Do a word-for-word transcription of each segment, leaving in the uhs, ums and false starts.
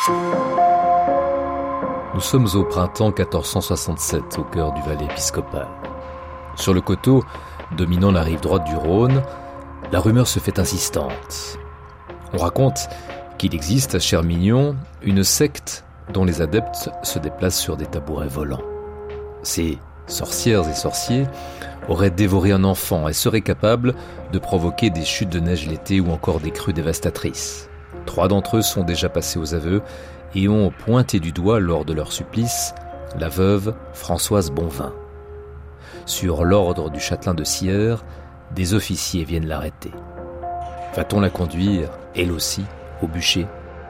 Nous sommes au printemps quatorze cent soixante-sept, au cœur du Valais épiscopal. Sur le coteau, dominant la rive droite du Rhône, la rumeur se fait insistante. On raconte qu'il existe à Chermignon une secte dont les adeptes se déplacent sur des tabourets volants. Ces sorcières et sorciers auraient dévoré un enfant et seraient capables de provoquer des chutes de neige l'été ou encore des crues dévastatrices. Trois d'entre eux sont déjà passés aux aveux et ont pointé du doigt lors de leur supplice la veuve Françoise Bonvin. Sur l'ordre du châtelain de Sierre, des officiers viennent l'arrêter. Va-t-on la conduire, elle aussi, au bûcher ?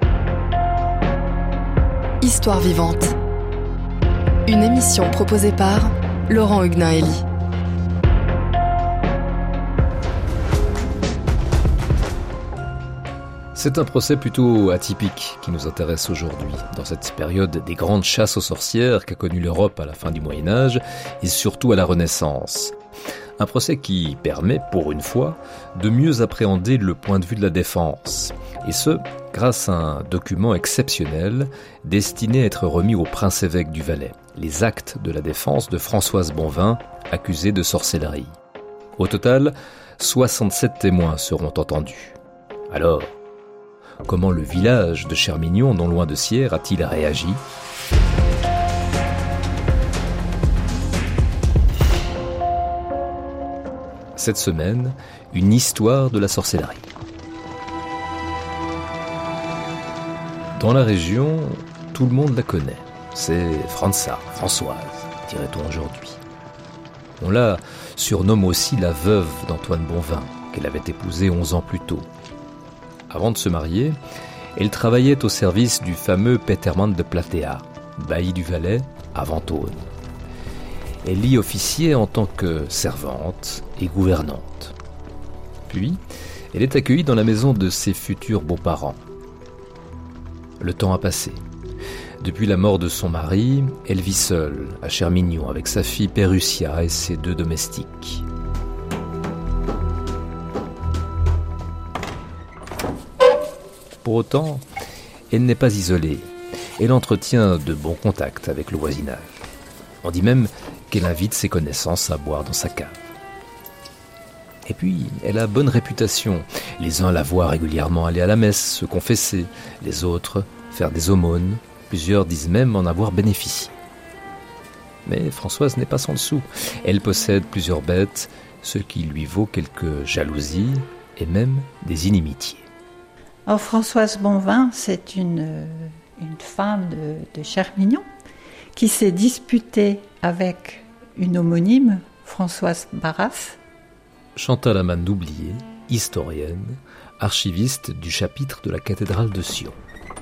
Histoire vivante. Une émission proposée par Laurent Huguenin-Elie. C'est un procès plutôt atypique qui nous intéresse aujourd'hui, dans cette période des grandes chasses aux sorcières qu'a connue l'Europe à la fin du Moyen-Âge et surtout à la Renaissance. Un procès qui permet, pour une fois, de mieux appréhender le point de vue de la défense. Et ce, grâce à un document exceptionnel destiné à être remis au prince-évêque du Valais, les actes de la défense de Françoise Bonvin, accusée de sorcellerie. Au total, soixante-sept témoins seront entendus. Alors, comment le village de Chermignon, non loin de Sierre, a-t-il réagi ? Cette semaine, une histoire de la sorcellerie. Dans la région, tout le monde la connaît. C'est França, Françoise, dirait-on aujourd'hui. On la surnomme aussi la veuve d'Antoine Bonvin, qu'elle avait épousé onze ans plus tôt. Avant de se marier, elle travaillait au service du fameux Petermann de Platea, bailli du Valais à Ventône. Elle y officiait en tant que servante et gouvernante. Puis, elle est accueillie dans la maison de ses futurs beaux-parents. Le temps a passé. Depuis la mort de son mari, elle vit seule à Chermignon avec sa fille Pérussia et ses deux domestiques. Pour autant, elle n'est pas isolée. Elle entretient de bons contacts avec le voisinage. On dit même qu'elle invite ses connaissances à boire dans sa cave. Et puis, elle a bonne réputation. Les uns la voient régulièrement aller à la messe, se confesser, les autres faire des aumônes. Plusieurs disent même en avoir bénéficié. Mais Françoise n'est pas sans le sou. Elle possède plusieurs bêtes, ce qui lui vaut quelques jalousies et même des inimitiés. Alors, Françoise Bonvin, c'est une, une femme de, de Chermignon qui s'est disputée avec une homonyme, Françoise Barras. Chantal Amann-Doublié, historienne, archiviste du chapitre de la cathédrale de Sion.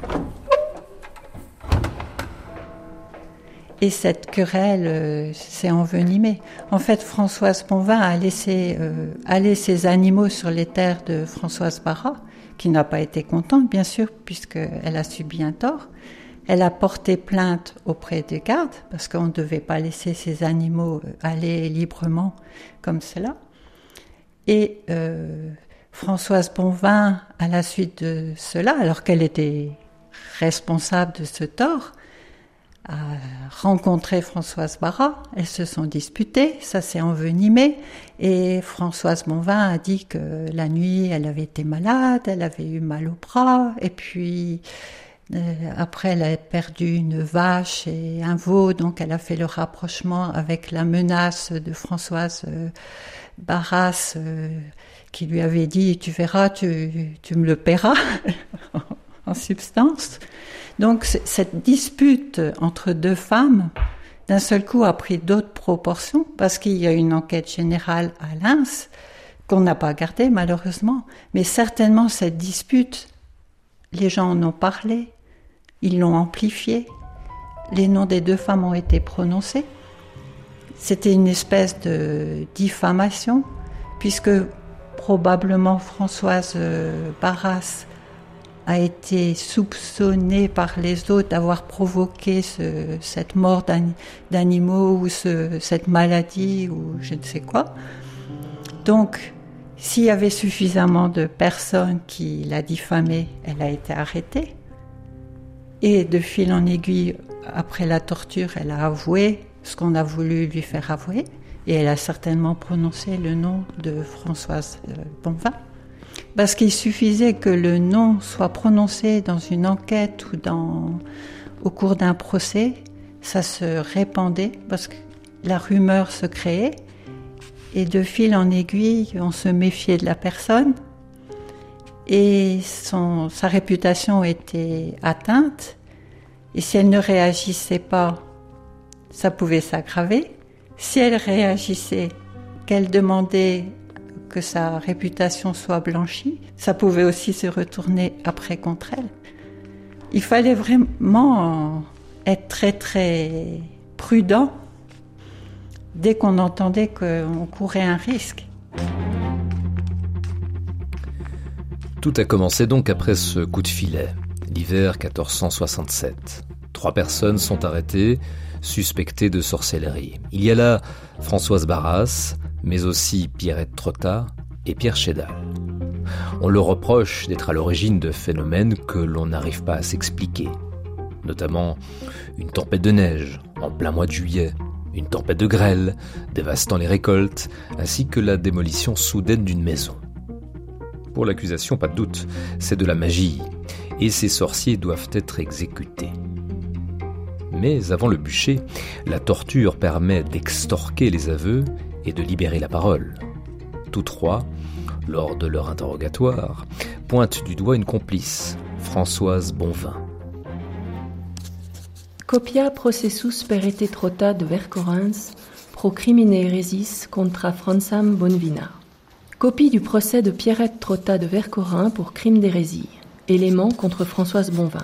Et cette querelle euh, s'est envenimée. En fait, Françoise Bonvin a laissé euh, aller ses animaux sur les terres de Françoise Barras, qui n'a pas été contente, bien sûr, puisqu'elle a subi un tort. Elle a porté plainte auprès des gardes, parce qu'on ne devait pas laisser ses animaux aller librement comme cela. Et euh, Françoise Bonvin, à la suite de cela, alors qu'elle était responsable de ce tort, a rencontré Françoise Barras. Elles se sont disputées, ça s'est envenimé, et Françoise Bonvin a dit que la nuit, elle avait été malade, elle avait eu mal au bras, et puis euh, après, elle a perdu une vache et un veau, donc elle a fait le rapprochement avec la menace de Françoise euh, Barras, euh, qui lui avait dit « tu verras, tu, tu me le paieras » en substance. Donc cette dispute entre deux femmes, d'un seul coup, a pris d'autres proportions, parce qu'il y a une enquête générale à Lens, qu'on n'a pas gardée malheureusement, mais certainement cette dispute, les gens en ont parlé, ils l'ont amplifiée, les noms des deux femmes ont été prononcés. C'était une espèce de diffamation, puisque probablement Françoise Barras a été soupçonnée par les autres d'avoir provoqué ce, cette mort d'an, d'animaux ou ce, cette maladie ou je ne sais quoi. Donc, s'il y avait suffisamment de personnes qui la diffamaient, elle a été arrêtée. Et de fil en aiguille, après la torture, elle a avoué ce qu'on a voulu lui faire avouer. Et elle a certainement prononcé le nom de Françoise Bonvin. Parce qu'il suffisait que le nom soit prononcé dans une enquête ou dans, au cours d'un procès, ça se répandait parce que la rumeur se créait. Et de fil en aiguille, on se méfiait de la personne. Et son, sa réputation était atteinte. Et si elle ne réagissait pas, ça pouvait s'aggraver. Si elle réagissait, qu'elle demandait que sa réputation soit blanchie, ça pouvait aussi se retourner après contre elle. Il fallait vraiment être très très prudent dès qu'on entendait qu'on courait un risque. Tout a commencé donc après ce coup de filet, l'hiver quatorze cent soixante-sept. Trois personnes sont arrêtées, suspectées de sorcellerie. Il y a là Françoise Barras, mais aussi Pierrette Trotta et Pierre Chédal. On leur reproche d'être à l'origine de phénomènes que l'on n'arrive pas à s'expliquer, notamment une tempête de neige en plein mois de juillet, une tempête de grêle dévastant les récoltes, ainsi que la démolition soudaine d'une maison. Pour l'accusation, pas de doute, c'est de la magie, et ces sorciers doivent être exécutés. Mais avant le bûcher, la torture permet d'extorquer les aveux et de libérer la parole. Tous trois, lors de leur interrogatoire, pointent du doigt une complice, Françoise Bonvin. Copia processus per ete Trotta de Vercorrens pro crimine resis contra Fransam Bonvina. Copie du procès de Pierrette Trotta de Vercorin pour crime d'hérésie. Élément contre Françoise Bonvin.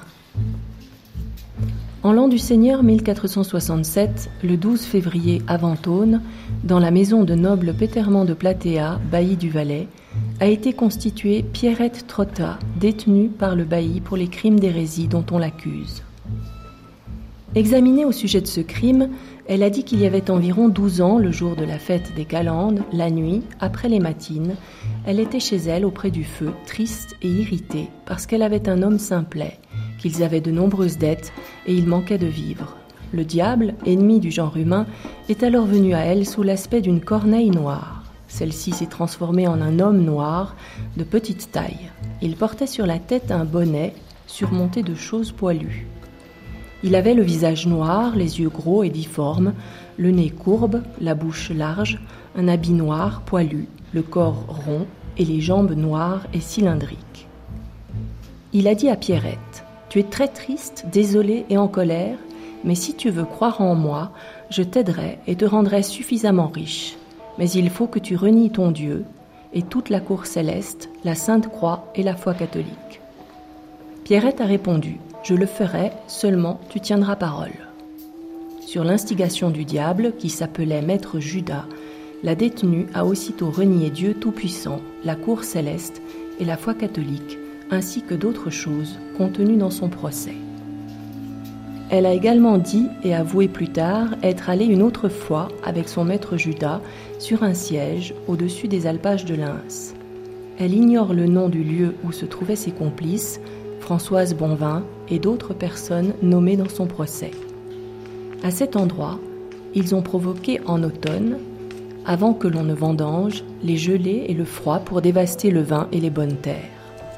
En l'an du Seigneur mille quatre cent soixante-sept, le douze février avant Aune, dans la maison de noble Péterman de Platéa, bailli du Valais, a été constituée Pierrette Trotta, détenue par le bailli pour les crimes d'hérésie dont on l'accuse. Examinée au sujet de ce crime, elle a dit qu'il y avait environ douze ans, le jour de la fête des Calendes, la nuit, après les matines, elle était chez elle auprès du feu, triste et irritée, parce qu'elle avait un homme simplet, qu'ils avaient de nombreuses dettes et il manquait de vivre. Le diable, ennemi du genre humain, est alors venu à elle sous l'aspect d'une corneille noire. Celle-ci s'est transformée en un homme noir, de petite taille. Il portait sur la tête un bonnet surmonté de choses poilues. Il avait le visage noir, les yeux gros et difformes, le nez courbe, la bouche large, un habit noir, poilu, le corps rond et les jambes noires et cylindriques. Il a dit à Pierrette : « Tu es très triste, désolée et en colère, mais si tu veux croire en moi, je t'aiderai et te rendrai suffisamment riche. Mais il faut que tu renies ton Dieu et toute la cour céleste, la Sainte Croix et la foi catholique. » Pierrette a répondu : « Je le ferai, seulement tu tiendras parole. » Sur l'instigation du diable, qui s'appelait Maître Judas, la détenue a aussitôt renié Dieu Tout-Puissant, la cour céleste et la foi catholique, ainsi que d'autres choses contenues dans son procès. Elle a également dit et avoué plus tard être allée une autre fois avec son maître Judas sur un siège au-dessus des alpages de Lens. Elle ignore le nom du lieu où se trouvaient ses complices, Françoise Bonvin et d'autres personnes nommées dans son procès. À cet endroit, ils ont provoqué en automne, avant que l'on ne vendange, les gelées et le froid pour dévaster le vin et les bonnes terres.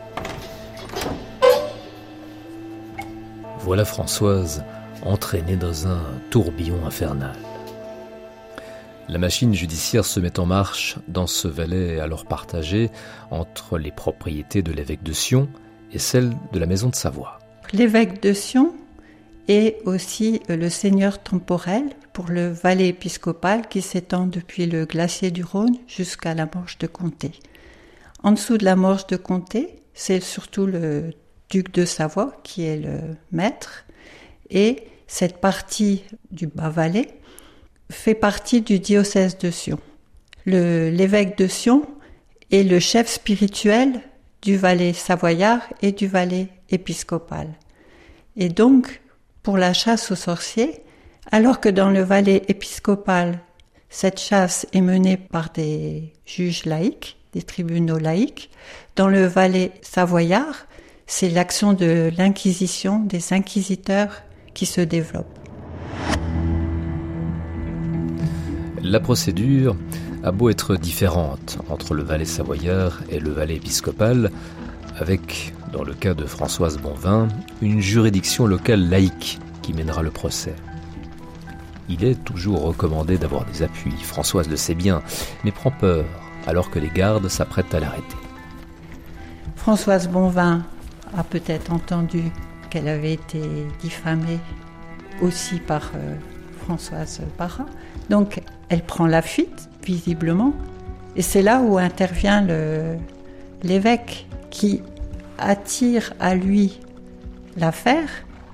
Voilà Françoise entraînée dans un tourbillon infernal. La machine judiciaire se met en marche dans ce Valais alors partagé entre les propriétés de l'évêque de Sion et celles de la maison de Savoie. L'évêque de Sion est aussi le seigneur temporel pour le Valais épiscopal qui s'étend depuis le glacier du Rhône jusqu'à la Morge de Comté. En dessous de la Morge de Comté, c'est surtout le duc de Savoie qui est le maître, et cette partie du Bas-Valais fait partie du diocèse de Sion. Le, l'évêque de Sion est le chef spirituel du Valais savoyard et du Valais épiscopal. Et donc, pour la chasse aux sorciers, alors que dans le Valais épiscopal, cette chasse est menée par des juges laïcs, des tribunaux laïcs, dans le Valais savoyard, c'est l'action de l'Inquisition, des inquisiteurs qui se développe. La procédure a beau être différente entre le Valais savoyard et le Valais épiscopal, avec, dans le cas de Françoise Bonvin, une juridiction locale laïque qui mènera le procès. Il est toujours recommandé d'avoir des appuis, Françoise le sait bien, mais prend peur alors que les gardes s'apprêtent à l'arrêter. Françoise Bonvin a peut-être entendu qu'elle avait été diffamée aussi par euh, Françoise Barra. Donc elle prend la fuite, visiblement, et c'est là où intervient le, l'évêque qui attire à lui l'affaire.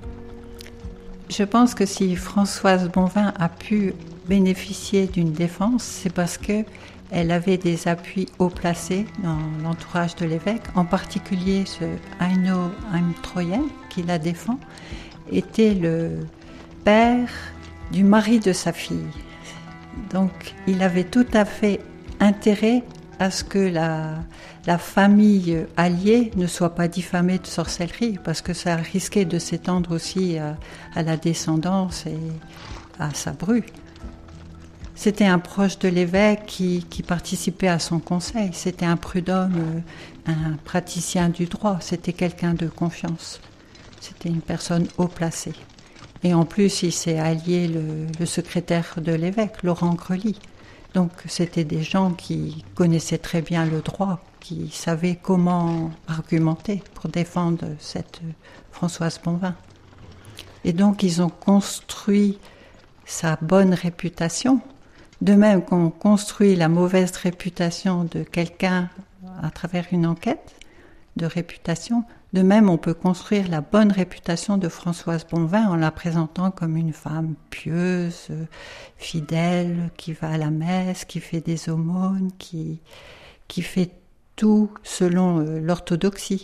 Je pense que si Françoise Bonvin a pu bénéficier d'une défense, c'est parce qu'elle avait des appuis haut placés dans l'entourage de l'évêque, en particulier ce Heino Heimtroyen, qui la défend, était le père du mari de sa fille. Donc il avait tout à fait intérêt à ce que la, la famille alliée ne soit pas diffamée de sorcellerie, parce que ça risquait de s'étendre aussi à, à la descendance et à sa bru. C'était un proche de l'évêque qui, qui participait à son conseil. C'était un prud'homme, un praticien du droit. C'était quelqu'un de confiance. C'était une personne haut placée. Et en plus, il s'est allié le, le secrétaire de l'évêque, Laurent Grely. Donc c'était des gens qui connaissaient très bien le droit, qui savaient comment argumenter pour défendre cette Françoise Bonvin. Et donc ils ont construit sa bonne réputation, de même qu'on construit la mauvaise réputation de quelqu'un à travers une enquête de réputation. De même, on peut construire la bonne réputation de Françoise Bonvin en la présentant comme une femme pieuse, fidèle, qui va à la messe, qui fait des aumônes, qui, qui fait tout selon euh, l'orthodoxie.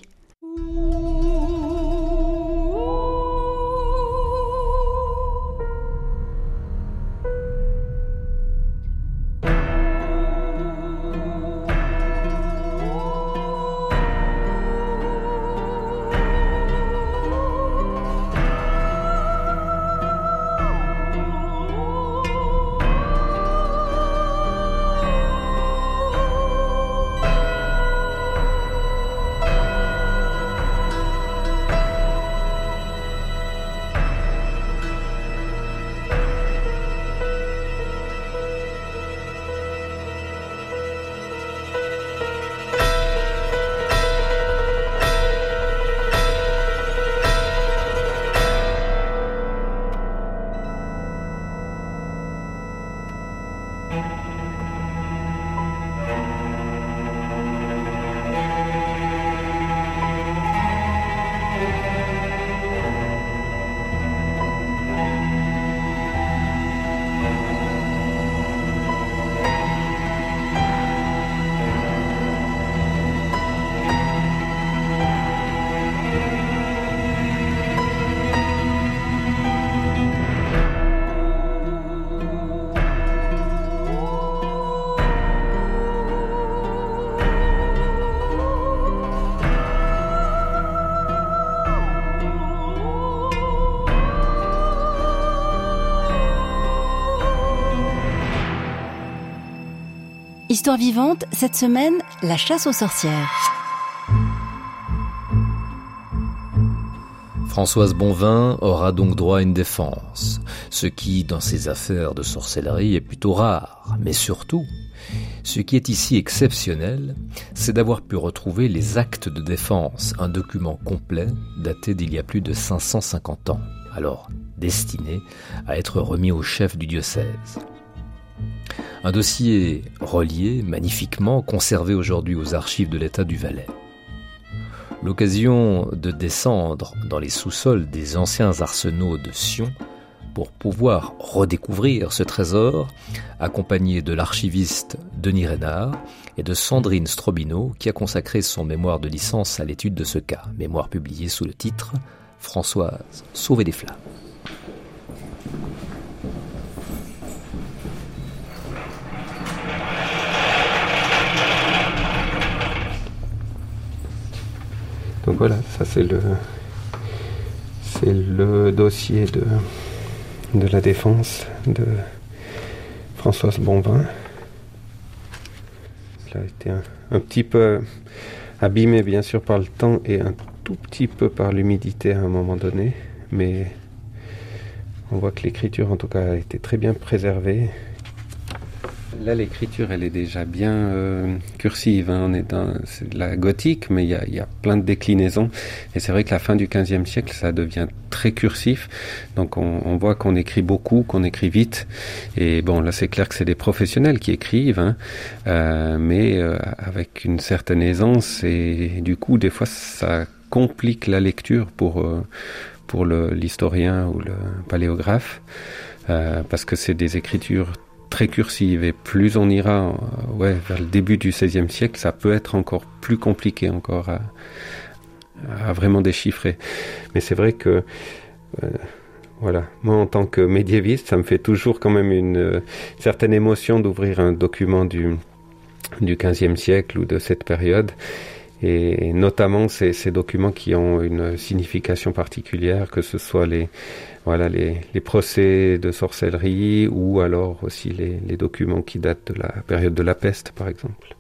Histoire vivante, cette semaine, la chasse aux sorcières. Françoise Bonvin aura donc droit à une défense, ce qui, dans ces affaires de sorcellerie, est plutôt rare. Mais surtout, ce qui est ici exceptionnel, c'est d'avoir pu retrouver les actes de défense, un document complet daté d'il y a plus de cinq cent cinquante ans, alors destiné à être remis au chef du diocèse. Un dossier relié, magnifiquement, conservé aujourd'hui aux archives de l'État du Valais. L'occasion de descendre dans les sous-sols des anciens arsenaux de Sion pour pouvoir redécouvrir ce trésor, accompagné de l'archiviste Denis Reynard et de Sandrine Strobino, qui a consacré son mémoire de licence à l'étude de ce cas, mémoire publié sous le titre « Françoise, sauvée des flammes ». Donc voilà, ça c'est le, c'est le dossier de, de la défense de Françoise Bonvin. Il a été un, un petit peu abîmé bien sûr par le temps et un tout petit peu par l'humidité à un moment donné, mais on voit que l'écriture en tout cas a été très bien préservée. Là, l'écriture, elle est déjà bien euh, cursive. Hein. On est dans c'est de la gothique, mais il y a, y a plein de déclinaisons. Et c'est vrai que la fin du quinzième siècle, ça devient très cursif. Donc, on, on voit qu'on écrit beaucoup, qu'on écrit vite. Et bon, là, c'est clair que c'est des professionnels qui écrivent, hein, euh, mais euh, avec une certaine aisance. Et du coup, des fois, ça complique la lecture pour euh, pour le, l'historien ou le paléographe, euh, parce que c'est des écritures très cursive, et plus on ira euh, ouais, vers le début du seizième siècle, ça peut être encore plus compliqué encore à, à vraiment déchiffrer. Mais c'est vrai que euh, voilà, moi en tant que médiéviste, ça me fait toujours quand même une euh, certaine émotion d'ouvrir un document du, du quinzième siècle ou de cette période, et notamment ces, ces documents qui ont une signification particulière, que ce soit les Voilà, les, les procès de sorcellerie, ou alors aussi les, les documents qui datent de la période de la peste, par exemple.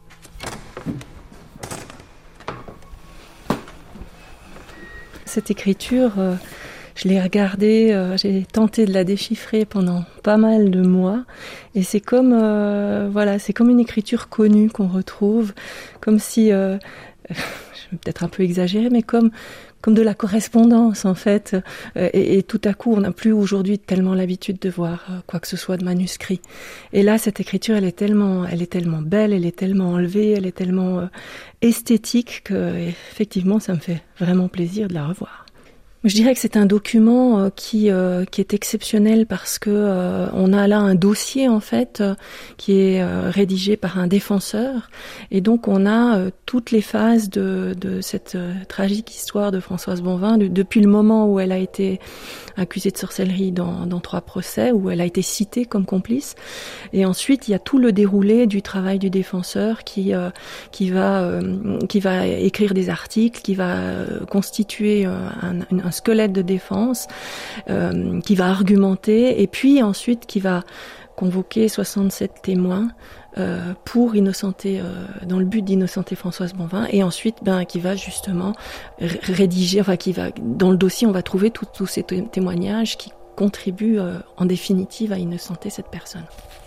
Cette écriture, euh, je l'ai regardée, euh, j'ai tenté de la déchiffrer pendant pas mal de mois, et c'est comme, euh, voilà, c'est comme une écriture connue qu'on retrouve, comme si, euh, je vais peut-être un peu exagérer, mais comme comme de la correspondance en fait, et, et tout à coup on n'a plus aujourd'hui tellement l'habitude de voir quoi que ce soit de manuscrit. Et là cette écriture elle est tellement, elle est tellement belle, elle est tellement enlevée, elle est tellement euh, esthétique que effectivement ça me fait vraiment plaisir de la revoir. Je dirais que c'est un document euh, qui euh, qui est exceptionnel parce que euh, on a là un dossier en fait euh, qui est euh, rédigé par un défenseur, et donc on a euh, toutes les phases de de cette euh, tragique histoire de Françoise Bonvin de, depuis le moment où elle a été accusée de sorcellerie dans dans trois procès, où elle a été citée comme complice, et ensuite il y a tout le déroulé du travail du défenseur qui euh, qui va euh, qui va écrire des articles, qui va euh, constituer euh, un, un squelette de défense, euh, qui va argumenter, et puis ensuite qui va convoquer soixante-sept témoins euh, pour innocenter, euh, dans le but d'innocenter Françoise Bonvin, et ensuite ben qui va justement r- rédiger, enfin qui va dans le dossier on va trouver tous ces t- témoignages qui contribuent euh, en définitive à innocenter cette personne.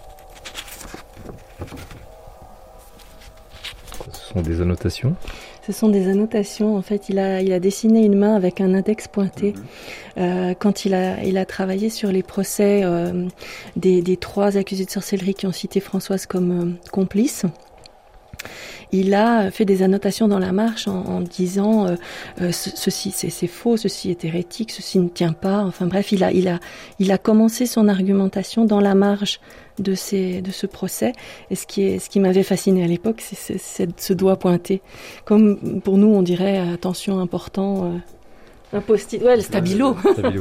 Ce sont des annotations ? Ce sont des annotations. En fait, il a, il a dessiné une main avec un index pointé. Euh, quand il a, il a travaillé sur les procès euh, des, des trois accusés de sorcellerie qui ont cité Françoise comme euh, complice, il a fait des annotations dans la marche en, en disant euh, euh, ce, ceci c'est, c'est faux, ceci est hérétique, ceci ne tient pas. Enfin bref, il a, il a, il a commencé son argumentation dans la marge de ces, de ce procès. Et ce qui est, ce qui m'avait fasciné à l'époque, c'est, c'est, c'est ce doigt pointé. Comme pour nous, on dirait attention important, euh, un post-it, ouais, le stabilo. Stabilo.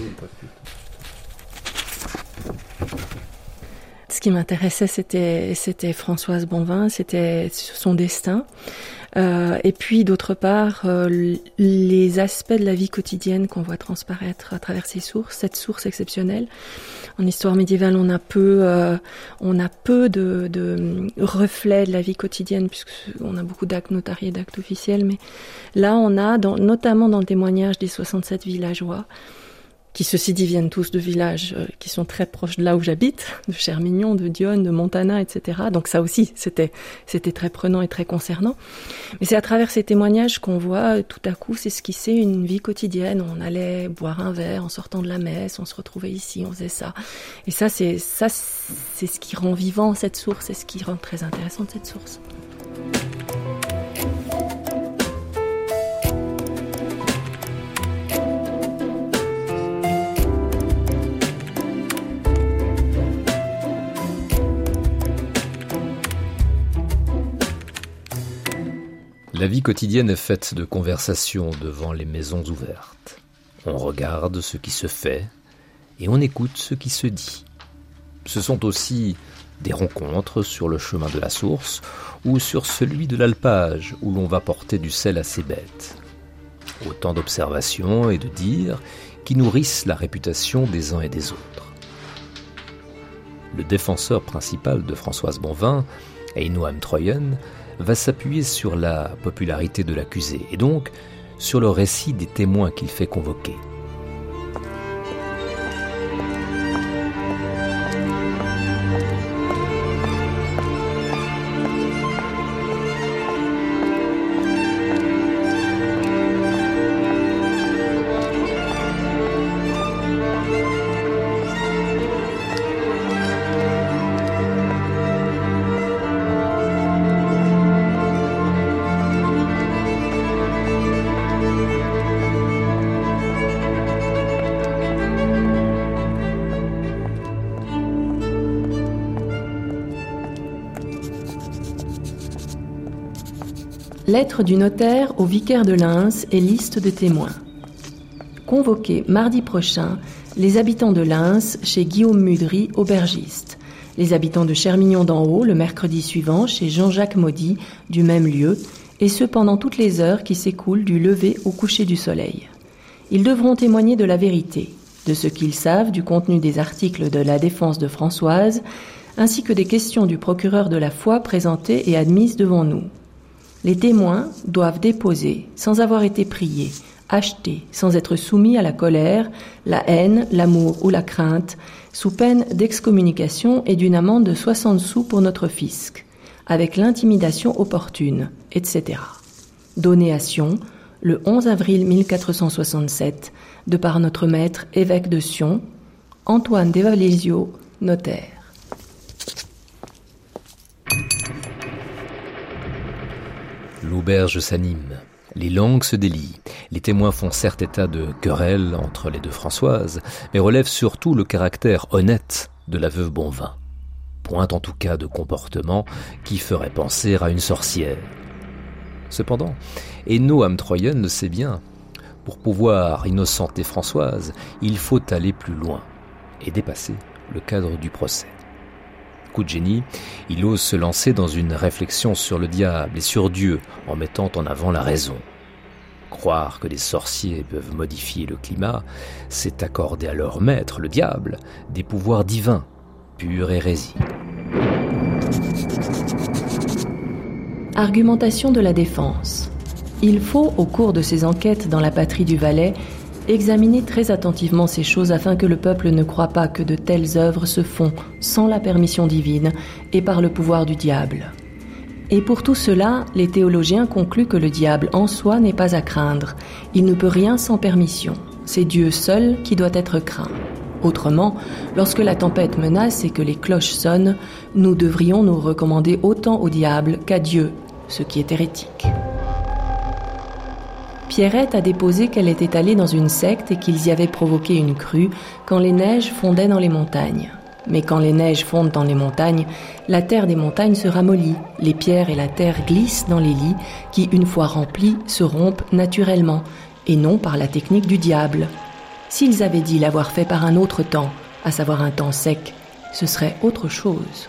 Ce qui m'intéressait, c'était, c'était Françoise Bonvin, c'était son destin. Euh, et puis, d'autre part, euh, les aspects de la vie quotidienne qu'on voit transparaître à travers ces sources, cette source exceptionnelle. En histoire médiévale, on a peu, euh, on a peu de, de reflets de la vie quotidienne, puisqu'on a beaucoup d'actes notariés, d'actes officiels. Mais là, on a, dans, notamment dans le témoignage des soixante-sept villageois, qui ceci dit viennent tous de villages euh, qui sont très proches de là où j'habite, de Chermignon, de Dionne, de Montana, et cetera. Donc ça aussi, c'était c'était très prenant et très concernant. Mais c'est à travers ces témoignages qu'on voit tout à coup s'esquisser une vie quotidienne. On allait boire un verre en sortant de la messe, on se retrouvait ici, on faisait ça. Et ça, c'est ça, c'est ce qui rend vivant cette source, c'est ce qui rend très intéressante cette source. La vie quotidienne est faite de conversations devant les maisons ouvertes. On regarde ce qui se fait et on écoute ce qui se dit. Ce sont aussi des rencontres sur le chemin de la source ou sur celui de l'alpage où l'on va porter du sel à ses bêtes. Autant d'observations et de dires qui nourrissent la réputation des uns et des autres. Le défenseur principal de Françoise Bonvin, Eino Amtroyen, va s'appuyer sur la popularité de l'accusé et donc sur le récit des témoins qu'il fait convoquer. Lettre du notaire au vicaire de Lens et liste de témoins. Convoquer mardi prochain les habitants de Lens chez Guillaume Mudry, aubergiste, les habitants de Chermignon d'en Haut le mercredi suivant chez Jean-Jacques Maudy, du même lieu, et ce pendant toutes les heures qui s'écoulent du lever au coucher du soleil. Ils devront témoigner de la vérité, de ce qu'ils savent du contenu des articles de la défense de Françoise, ainsi que des questions du procureur de la foi présentées et admises devant nous. Les témoins doivent déposer, sans avoir été priés, acheter, sans être soumis à la colère, la haine, l'amour ou la crainte, sous peine d'excommunication et d'une amende de soixante sous pour notre fisc, avec l'intimidation opportune, et cetera. Donné à Sion, le onze avril mille quatre cent soixante-sept, de par notre maître évêque de Sion, Antoine Desvalesio, notaire. L'auberge s'anime, les langues se délient. Les témoins font certes état de querelles entre les deux Françoises, mais relèvent surtout le caractère honnête de la veuve Bonvin. Point en tout cas de comportement qui ferait penser à une sorcière. Cependant, Eino Amtroyen le sait bien. Pour pouvoir innocenter Françoise, il faut aller plus loin et dépasser le cadre du procès. Coup de génie, il ose se lancer dans une réflexion sur le diable et sur Dieu en mettant en avant la raison. Croire que les sorciers peuvent modifier le climat, c'est accorder à leur maître, le diable, des pouvoirs divins, pure hérésie. Argumentation de la défense. Il faut, au cours de ces enquêtes dans la patrie du Valais, examiner très attentivement ces choses afin que le peuple ne croie pas que de telles œuvres se font sans la permission divine et par le pouvoir du diable. Et pour tout cela, les théologiens concluent que le diable en soi n'est pas à craindre. Il ne peut rien sans permission. C'est Dieu seul qui doit être craint. Autrement, lorsque la tempête menace et que les cloches sonnent, nous devrions nous recommander autant au diable qu'à Dieu, ce qui est hérétique. Pierrette a déposé qu'elle était allée dans une secte et qu'ils y avaient provoqué une crue quand les neiges fondaient dans les montagnes. Mais quand les neiges fondent dans les montagnes, la terre des montagnes se ramollit, les pierres et la terre glissent dans les lits qui, une fois remplis, se rompent naturellement, et non par la technique du diable. S'ils avaient dit l'avoir fait par un autre temps, à savoir un temps sec, ce serait autre chose.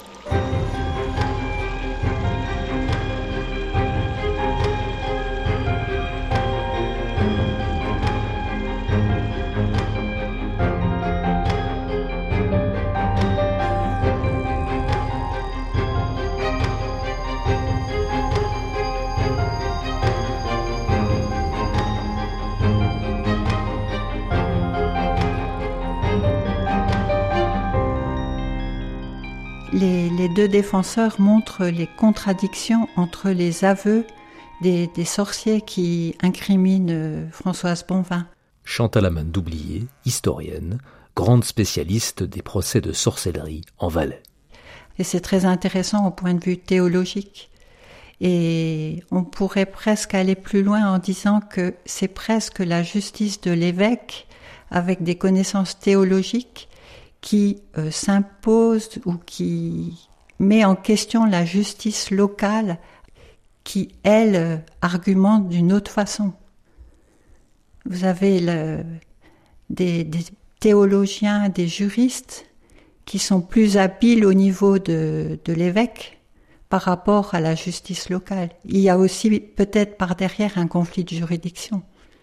Les, les deux défenseurs montrent les contradictions entre les aveux des, des sorciers qui incriminent Françoise Bonvin. Chantal Amann d'Oublié, historienne, grande spécialiste des procès de sorcellerie en Valais. Et c'est très intéressant au point de vue théologique. Et on pourrait presque aller plus loin en disant que c'est presque la justice de l'évêque avec des connaissances théologiques qui euh, s'impose ou qui met en question la justice locale qui, elle, euh, argumente d'une autre façon. Vous avez le, des, des théologiens, des juristes qui sont plus habiles au niveau de, de l'évêque par rapport à la justice locale. Il y a aussi peut-être par derrière un conflit de juridiction.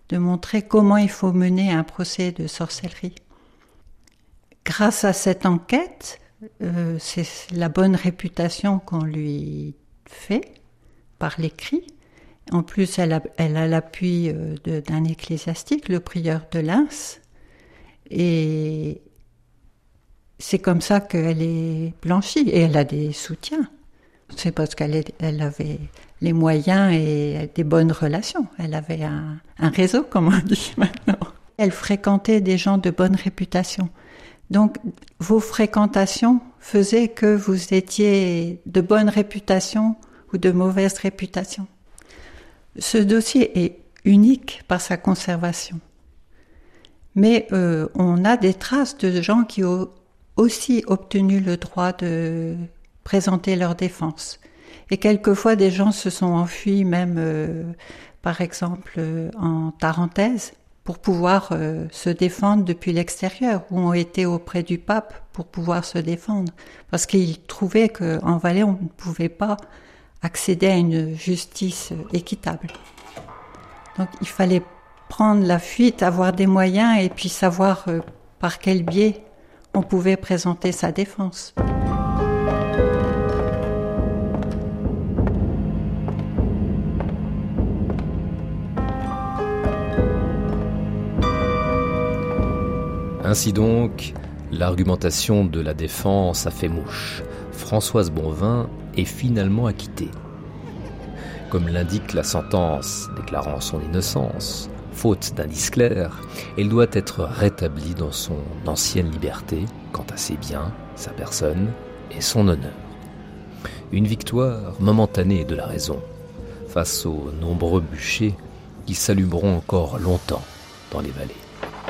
de montrer comment il faut mener un procès de sorcellerie. Grâce à cette enquête, euh, c'est la bonne réputation qu'on lui fait par l'écrit. En plus, elle a, elle a l'appui euh, de, d'un ecclésiastique, le prieur de Lens, et c'est comme ça qu'elle est blanchie, et elle a des soutiens. C'est parce qu'elle est, elle avait les moyens et des bonnes relations. Elle avait un, un réseau, comme on dit maintenant. Elle fréquentait des gens de bonne réputation. Donc, vos fréquentations faisaient que vous étiez de bonne réputation ou de mauvaise réputation. Ce dossier est unique par sa conservation. Mais euh, on a des traces de gens qui ont aussi obtenu le droit de présenter leur défense. Et quelquefois, des gens se sont enfuis même, euh, par exemple, euh, en Tarentaise, pour pouvoir euh, se défendre depuis l'extérieur, ou ont été auprès du pape pour pouvoir se défendre. Parce qu'ils trouvaient qu'en Valais, on ne pouvait pas accéder à une justice équitable. Donc il fallait prendre la fuite, avoir des moyens et puis savoir euh, par quel biais on pouvait présenter sa défense. Ainsi donc, l'argumentation de la défense a fait mouche. Françoise Bonvin est finalement acquittée. Comme l'indique la sentence déclarant son innocence, faute d'indices clairs, elle doit être rétablie dans son ancienne liberté quant à ses biens, sa personne et son honneur. Une victoire momentanée de la raison face aux nombreux bûchers qui s'allumeront encore longtemps dans les vallées.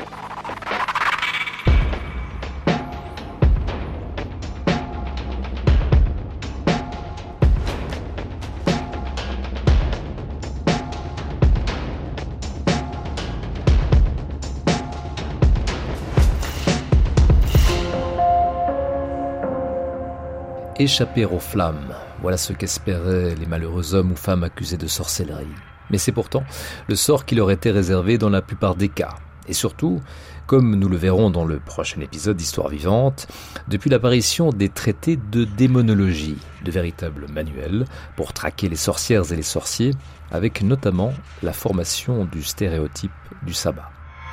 Échapper aux flammes, voilà ce qu'espéraient les malheureux hommes ou femmes accusés de sorcellerie. Mais c'est pourtant le sort qui leur était réservé dans la plupart des cas. Et surtout, comme nous le verrons dans le prochain épisode d'Histoire vivante, depuis l'apparition des traités de démonologie, de véritables manuels pour traquer les sorcières et les sorciers, avec notamment la formation du stéréotype du sabbat.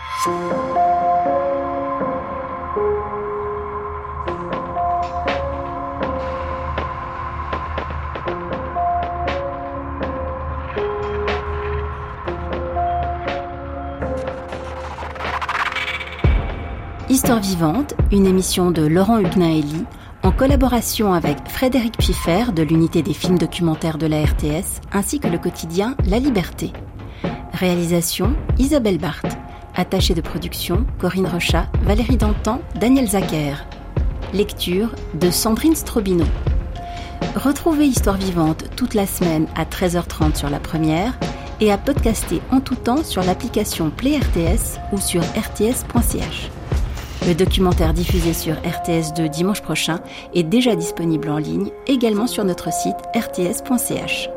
Histoire vivante, une émission de Laurent Huguenin-Hélie, en collaboration avec Frédéric Piffer de l'unité des films documentaires de la R T S, ainsi que le quotidien La Liberté. Réalisation Isabelle Barthes. Attachée de production Corinne Rochat, Valérie Dantan, Daniel Zacher. Lecture de Sandrine Strobino. Retrouvez Histoire vivante toute la semaine à treize heures trente sur la première et à podcaster en tout temps sur l'application Play R T S ou sur r t s point c h. Le documentaire diffusé sur R T S deux dimanche prochain est déjà disponible en ligne, également sur notre site r t s point c h.